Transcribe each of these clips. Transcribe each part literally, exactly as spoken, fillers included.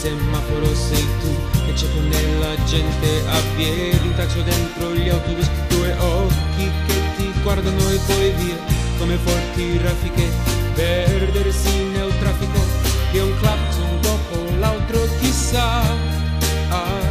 semaforo sei tu che c'è con la gente a piedi, un taccio dentro gli autobus, due occhi che ti guardano e poi via come forti raffiche, perdersi nel traffico di un clacson dopo l'altro, chissà ah,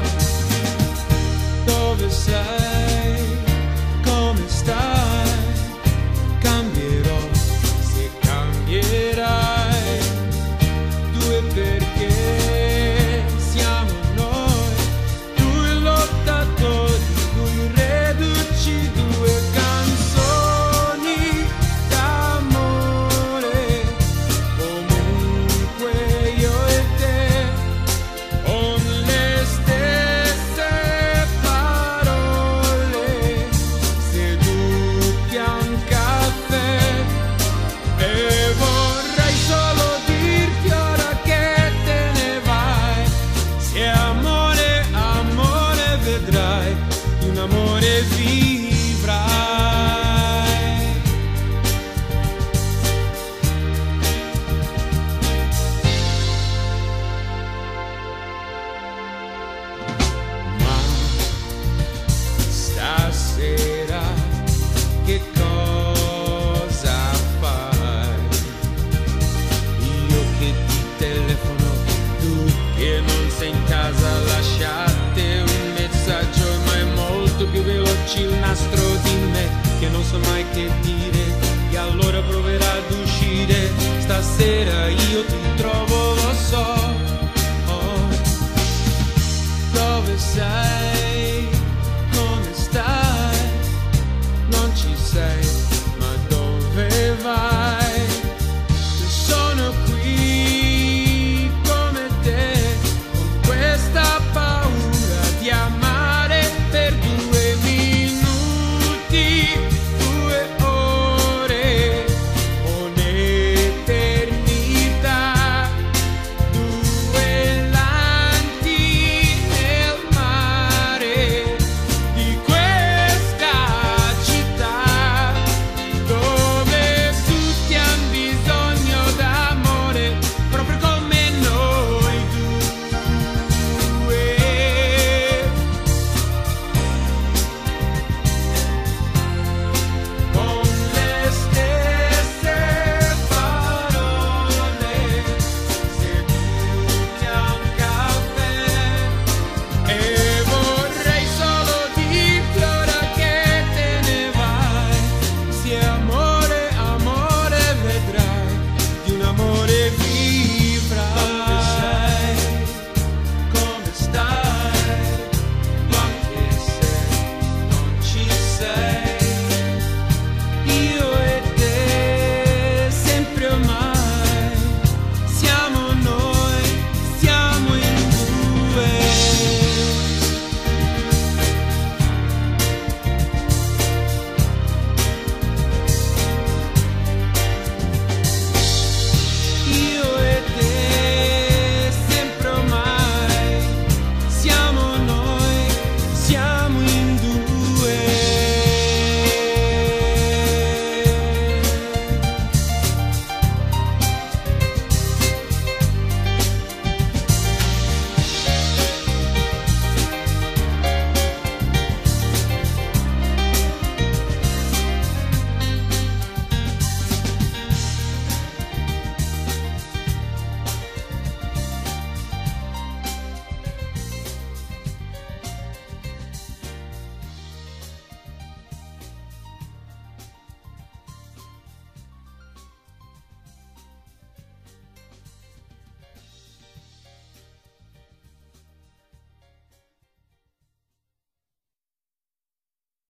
dove sei, come stai, cambierò se cambierai, due perché siamo noi, due lottatori, due reduci, due canzoni d'amore, comunque io e te, con le stesse parole, seduti a un caffè, e vorrei solo dirti ora che te ne vai, se amore, amore vedrai, un amore vivrai. Ma stasera che cosa fai? Io che ti telefono, tu che non sei in casa, lasciate un messaggio, ma è molto più veloce il nastro di me, che non so mai che dire, e allora proverà ad uscire, stasera io ti trovo